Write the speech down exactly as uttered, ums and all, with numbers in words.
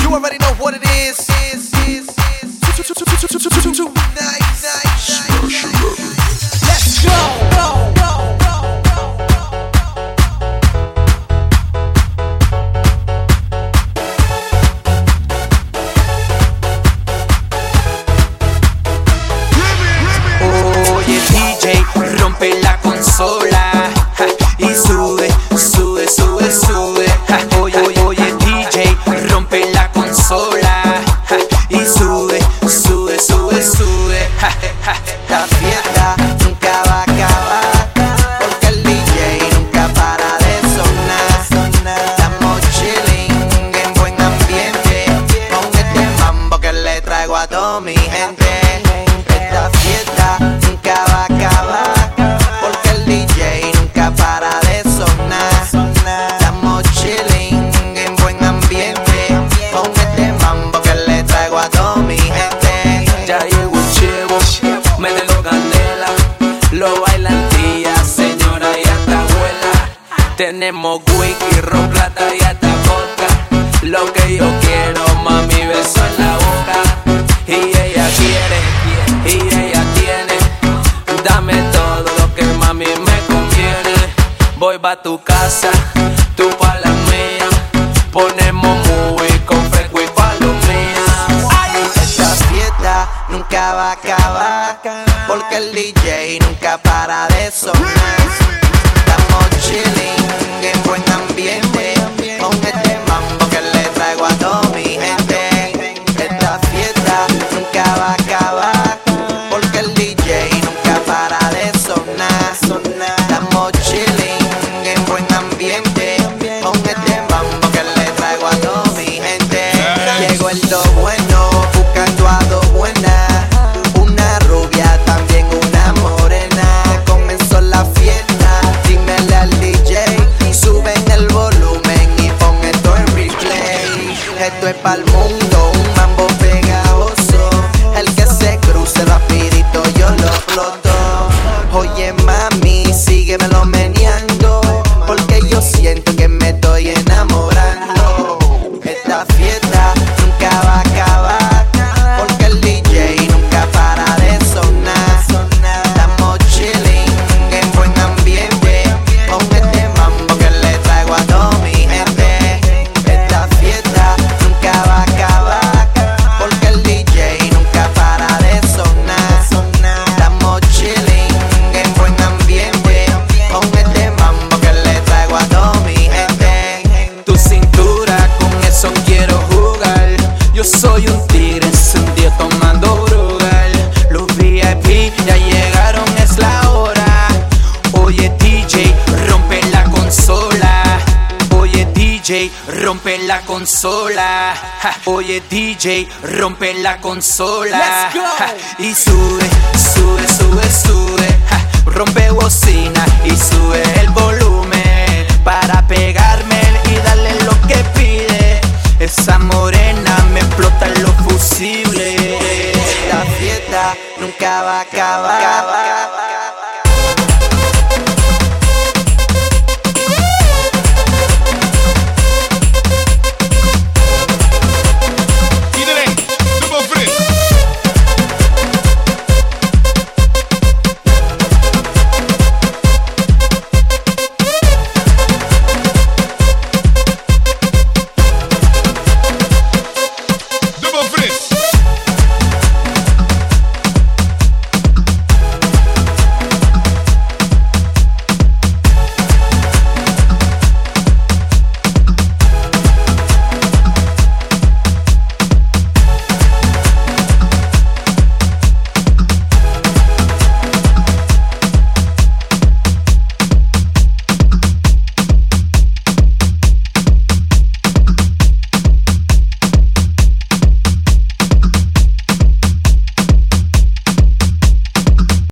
You already know what it is. Let's go. Oye D J, rompe la consola, ja, y sube, sube, sube, sube, ja. Oye, oye D J, rompe la consola, ja, y sube, sube, sube, sube, ja, ja. La fiesta nunca va a acabar, porque el D J nunca para de sonar. Estamos chilling en buen ambiente, con este mambo que le traigo a toda mi gente. Esta fiesta nunca va a acabar, porque el D J nunca para de sonar. Estamos chilling en buen ambiente, con este mambo que le traigo a toda mi gente. Ya llegó el chivo, mételo candela, lo bailan tía, señora y hasta abuela. Tenemos whisky, ron, plata y hasta vodka. Lo que yo quiero, mami, beso en la boca. Y ella quiere, y ella tiene. Dame todo lo que mami me conviene. Voy pa' tu casa, tú pa' la mía. Ponemos movie con fresco y palomías. Esta fiesta nunca va a acabar, porque el D J nunca para de sonar. Estamos chilling en buen ambiente, con este mambo que le traigo a toda mi gente. Esta fiesta nunca va a acabar, porque el D J nunca para de sonar. Estamos chilling en buen ambiente, con este mambo que le traigo a toda mi gente. Llegó el do bueno, buscando a do buena, una rubia, también una morena. Comenzó la fiesta, dímele al D J, suben el volumen y pon esto en replay. Esto es pa'l mundo, un mambo pegajoso, el que se cruce rapidito yo lo exploto. Oye mami, síguemelo meneando, porque yo siento que me estoy enamorando. Esta fiesta nunca va a acabar, porque el D J nunca para de sonar. Estamos chilling en buen ambiente, con este mambo que le traigo a toda mi gente. Esta fiesta nunca va a acabar, porque el D J nunca para de sonar. Estamos chilling en buen ambiente, con este mambo que le traigo a toda mi gente. Tu cintura, con eso quiero jugar. Yo soy un tigre encendido tomando brugal. Los V I P ya llegaron, es la hora. Oye D J, rompe la consola. Oye D J, rompe la consola. Ja. Oye D J, rompe la consola. Let's go. Ja. Y sube, sube, sube, sube. Ja. Rompe bocina y sube el volumen para pegarme y darle lo que pide. Esa morena me explota los fusibles. Esta fiesta nunca va a acabar,